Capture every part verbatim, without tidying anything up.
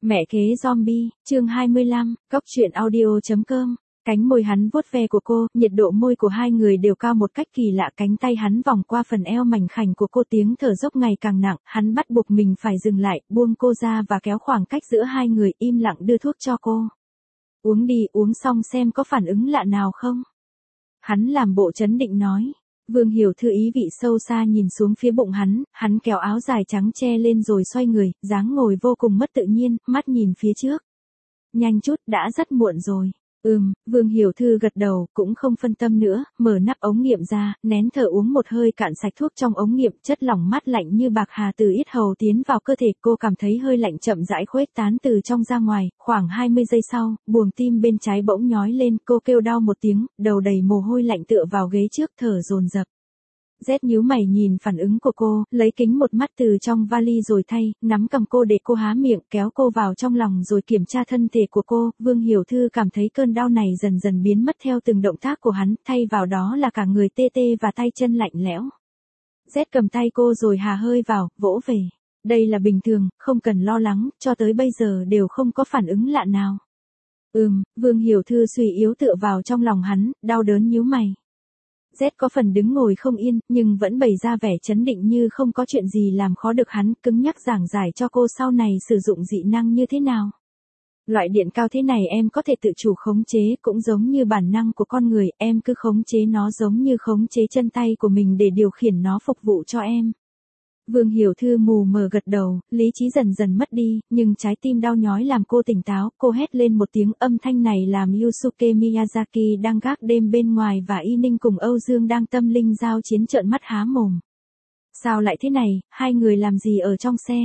Mẹ kế zombie, chương hai mươi lăm, cốc truyện audio.com. Cánh môi hắn vuốt ve của cô, nhiệt độ môi của hai người đều cao một cách kỳ lạ, cánh tay hắn vòng qua phần eo mảnh khảnh của cô, tiếng thở dốc ngày càng nặng, hắn bắt buộc mình phải dừng lại, buông cô ra và kéo khoảng cách giữa hai người, im lặng đưa thuốc cho cô. Uống đi, uống xong xem có phản ứng lạ nào không. Hắn làm bộ trấn định nói. Vương Hiểu Thư ý vị sâu xa nhìn xuống phía bụng hắn, hắn kéo áo dài trắng che lên rồi xoay người, dáng ngồi vô cùng mất tự nhiên, mắt nhìn phía trước. Nhanh chút, đã rất muộn rồi. Ừm, Vương Hiểu Thư gật đầu, cũng không phân tâm nữa, mở nắp ống nghiệm ra, nén thở uống một hơi cạn sạch thuốc trong ống nghiệm, chất lỏng mát lạnh như bạc hà từ yết hầu tiến vào cơ thể, cô cảm thấy hơi lạnh chậm rãi khuếch tán từ trong ra ngoài, khoảng hai mươi giây sau, buồng tim bên trái bỗng nhói lên, cô kêu đau một tiếng, đầu đầy mồ hôi lạnh tựa vào ghế trước, thở dồn dập. Z nhíu mày nhìn phản ứng của cô, lấy kính một mắt từ trong vali rồi thay, nắm cầm cô để cô há miệng, kéo cô vào trong lòng rồi kiểm tra thân thể của cô. Vương Hiểu Thư cảm thấy cơn đau này dần dần biến mất theo từng động tác của hắn, thay vào đó là cả người tê tê và tay chân lạnh lẽo. Z cầm tay cô rồi hà hơi vào, vỗ về. Đây là bình thường, không cần lo lắng, cho tới bây giờ đều không có phản ứng lạ nào. Ừm, Vương Hiểu Thư suy yếu tựa vào trong lòng hắn, đau đớn nhíu mày. Z có phần đứng ngồi không yên, nhưng vẫn bày ra vẻ trấn định như không có chuyện gì làm khó được hắn, cứng nhắc giảng giải cho cô sau này sử dụng dị năng như thế nào. Loại điện cao thế này em có thể tự chủ khống chế, cũng giống như bản năng của con người, em cứ khống chế nó giống như khống chế chân tay của mình để điều khiển nó phục vụ cho em. Vương Hiểu Thư mù mờ gật đầu, lý trí dần dần mất đi, nhưng trái tim đau nhói làm cô tỉnh táo, cô hét lên một tiếng, âm thanh này làm Yusuke Miyazaki đang gác đêm bên ngoài và Y Ninh cùng Âu Dương đang tâm linh giao chiến trợn mắt há mồm. Sao lại thế này, hai người làm gì ở trong xe?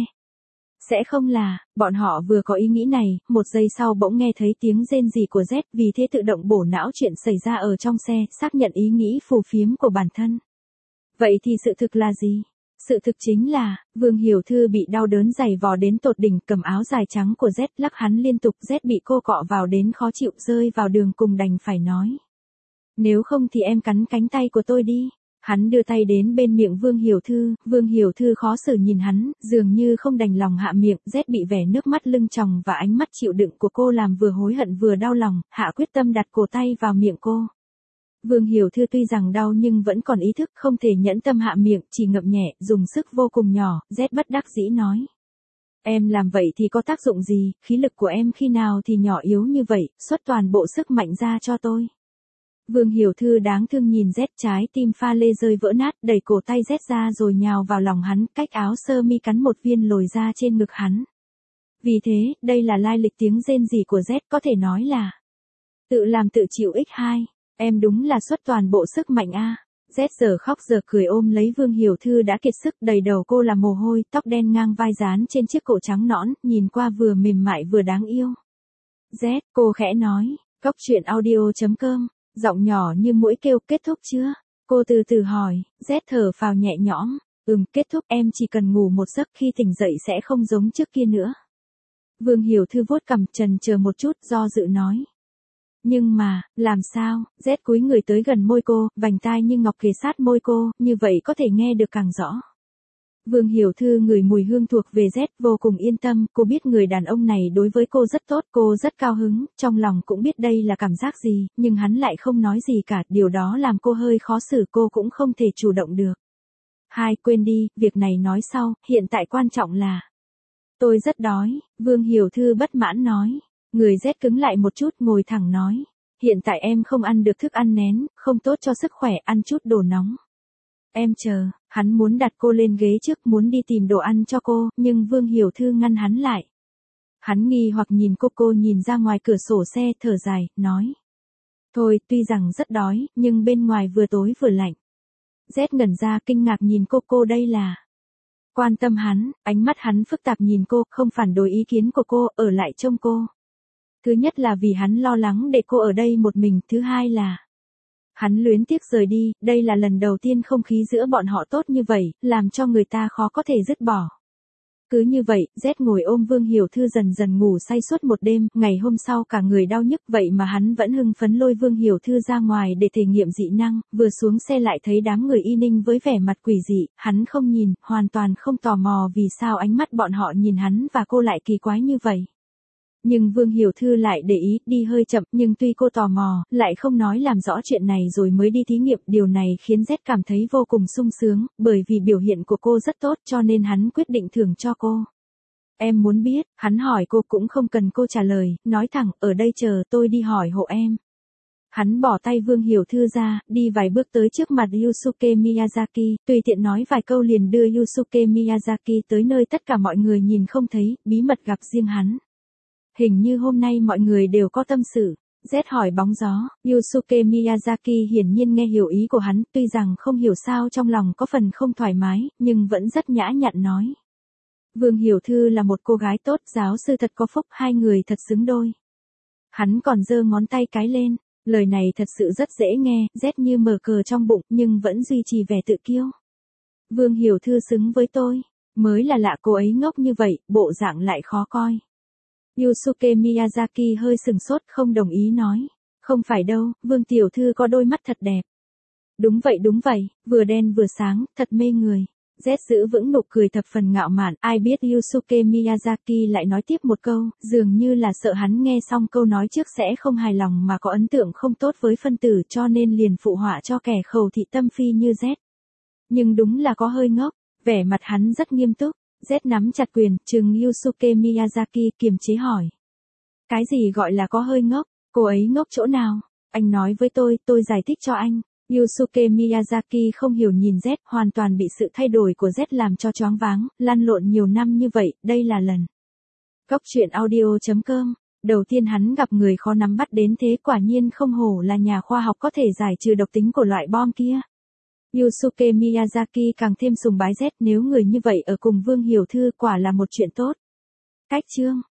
Sẽ không là, bọn họ vừa có ý nghĩ này, một giây sau bỗng nghe thấy tiếng rên rỉ của Z, vì thế tự động bổ não chuyện xảy ra ở trong xe, xác nhận ý nghĩ phù phiếm của bản thân. Vậy thì sự thực là gì? Sự thực chính là, Vương Hiểu Thư bị đau đớn dày vò đến tột đỉnh, cầm áo dài trắng của Z lắc hắn liên tục, Z bị cô cọ vào đến khó chịu, rơi vào đường cùng đành phải nói. Nếu không thì em cắn cánh tay của tôi đi. Hắn đưa tay đến bên miệng Vương Hiểu Thư, Vương Hiểu Thư khó xử nhìn hắn, dường như không đành lòng hạ miệng, Z bị vẻ nước mắt lưng tròng và ánh mắt chịu đựng của cô làm vừa hối hận vừa đau lòng, hạ quyết tâm đặt cổ tay vào miệng cô. Vương Hiểu Thư tuy rằng đau nhưng vẫn còn ý thức, không thể nhẫn tâm hạ miệng, chỉ ngậm nhẹ, dùng sức vô cùng nhỏ, Z bất đắc dĩ nói. Em làm vậy thì có tác dụng gì, khí lực của em khi nào thì nhỏ yếu như vậy, xuất toàn bộ sức mạnh ra cho tôi. Vương Hiểu Thư đáng thương nhìn Z, trái tim pha lê rơi vỡ nát, đẩy cổ tay Z ra rồi nhào vào lòng hắn, cách áo sơ mi cắn một viên lồi ra trên ngực hắn. Vì thế, đây là lai lịch tiếng rên rỉ của Z, có thể nói là tự làm tự chịu x hai. Em đúng là xuất toàn bộ sức mạnh a. Z giờ khóc giờ cười ôm lấy Vương Hiểu Thư đã kiệt sức, đầy đầu cô là mồ hôi, tóc đen ngang vai dán trên chiếc cổ trắng nõn, nhìn qua vừa mềm mại vừa đáng yêu. Z, cô khẽ nói, cốc truyện audio.com, giọng nhỏ như muỗi kêu, kết thúc chưa? Cô từ từ hỏi, Z thở phào nhẹ nhõm, ừm, kết thúc, em chỉ cần ngủ một giấc, khi tỉnh dậy sẽ không giống trước kia nữa. Vương Hiểu Thư vuốt cằm, chần chờ một chút, do dự nói. Nhưng mà, làm sao? Z cúi người tới gần môi cô, vành tai như ngọc kề sát môi cô, như vậy có thể nghe được càng rõ. Vương Hiểu Thư ngửi mùi hương thuộc về Z, vô cùng yên tâm, cô biết người đàn ông này đối với cô rất tốt, cô rất cao hứng, trong lòng cũng biết đây là cảm giác gì, nhưng hắn lại không nói gì cả, điều đó làm cô hơi khó xử, cô cũng không thể chủ động được. Hai, quên đi, việc này nói sau, hiện tại quan trọng là. Tôi rất đói, Vương Hiểu Thư bất mãn nói. Người Z cứng lại một chút, ngồi thẳng nói. Hiện tại em không ăn được thức ăn nén, không tốt cho sức khỏe, ăn chút đồ nóng. Em chờ, hắn muốn đặt cô lên ghế trước, muốn đi tìm đồ ăn cho cô, nhưng Vương Hiểu Thư ngăn hắn lại. Hắn nghi hoặc nhìn cô, cô nhìn ra ngoài cửa sổ xe, thở dài, nói. Thôi, tuy rằng rất đói, nhưng bên ngoài vừa tối vừa lạnh. Z ngẩn ra kinh ngạc nhìn cô, cô đây là. Quan tâm hắn, ánh mắt hắn phức tạp nhìn cô, không phản đối ý kiến của cô, ở lại trông cô. Thứ nhất là vì hắn lo lắng để cô ở đây một mình, thứ hai là hắn luyến tiếc rời đi, đây là lần đầu tiên không khí giữa bọn họ tốt như vậy, làm cho người ta khó có thể dứt bỏ. Cứ như vậy, Z ngồi ôm Vương Hiểu Thư dần dần ngủ say suốt một đêm, ngày hôm sau cả người đau nhức, vậy mà hắn vẫn hưng phấn lôi Vương Hiểu Thư ra ngoài để thể nghiệm dị năng, vừa xuống xe lại thấy đám người Y Ninh với vẻ mặt quỷ dị, hắn không nhìn, hoàn toàn không tò mò vì sao ánh mắt bọn họ nhìn hắn và cô lại kỳ quái như vậy. Nhưng Vương Hiểu Thư lại để ý, đi hơi chậm, nhưng tuy cô tò mò, lại không nói làm rõ chuyện này rồi mới đi thí nghiệm. Điều này khiến Z cảm thấy vô cùng sung sướng, bởi vì biểu hiện của cô rất tốt cho nên hắn quyết định thưởng cho cô. Em muốn biết, hắn hỏi cô cũng không cần cô trả lời, nói thẳng, ở đây chờ tôi đi hỏi hộ em. Hắn bỏ tay Vương Hiểu Thư ra, đi vài bước tới trước mặt Yusuke Miyazaki, tùy tiện nói vài câu liền đưa Yusuke Miyazaki tới nơi tất cả mọi người nhìn không thấy, bí mật gặp riêng hắn. Hình như hôm nay mọi người đều có tâm sự. Z hỏi bóng gió, Yusuke Miyazaki hiển nhiên nghe hiểu ý của hắn, tuy rằng không hiểu sao trong lòng có phần không thoải mái, nhưng vẫn rất nhã nhặn nói. Vương Hiểu Thư là một cô gái tốt, giáo sư thật có phúc, hai người thật xứng đôi. Hắn còn giơ ngón tay cái lên, lời này thật sự rất dễ nghe, Z như mở cờ trong bụng, nhưng vẫn duy trì vẻ tự kiêu. Vương Hiểu Thư xứng với tôi, mới là lạ, cô ấy ngốc như vậy, bộ dạng lại khó coi. Yusuke Miyazaki hơi sừng sốt, không đồng ý nói. Không phải đâu, Vương Tiểu Thư có đôi mắt thật đẹp. Đúng vậy đúng vậy, vừa đen vừa sáng, thật mê người. Z giữ vững nụ cười thập phần ngạo mạn, ai biết Yusuke Miyazaki lại nói tiếp một câu, dường như là sợ hắn nghe xong câu nói trước sẽ không hài lòng mà có ấn tượng không tốt với phân tử cho nên liền phụ họa cho kẻ khẩu thị tâm phi như Z. Nhưng đúng là có hơi ngốc, vẻ mặt hắn rất nghiêm túc. Z nắm chặt quyền, trừng Yusuke Miyazaki, kiềm chế hỏi. Cái gì gọi là có hơi ngốc, cô ấy ngốc chỗ nào? Anh nói với tôi, tôi giải thích cho anh. Yusuke Miyazaki không hiểu nhìn Z, hoàn toàn bị sự thay đổi của Z làm cho choáng váng, lăn lộn nhiều năm như vậy, đây là lần. Góc truyện audio chấm com, đầu tiên hắn gặp người khó nắm bắt đến thế, quả nhiên không hổ là nhà khoa học có thể giải trừ độc tính của loại bom kia. Yusuke Miyazaki càng thêm sùng bái Z, nếu người như vậy ở cùng Vương Hiểu Thư quả là một chuyện tốt. Cách chương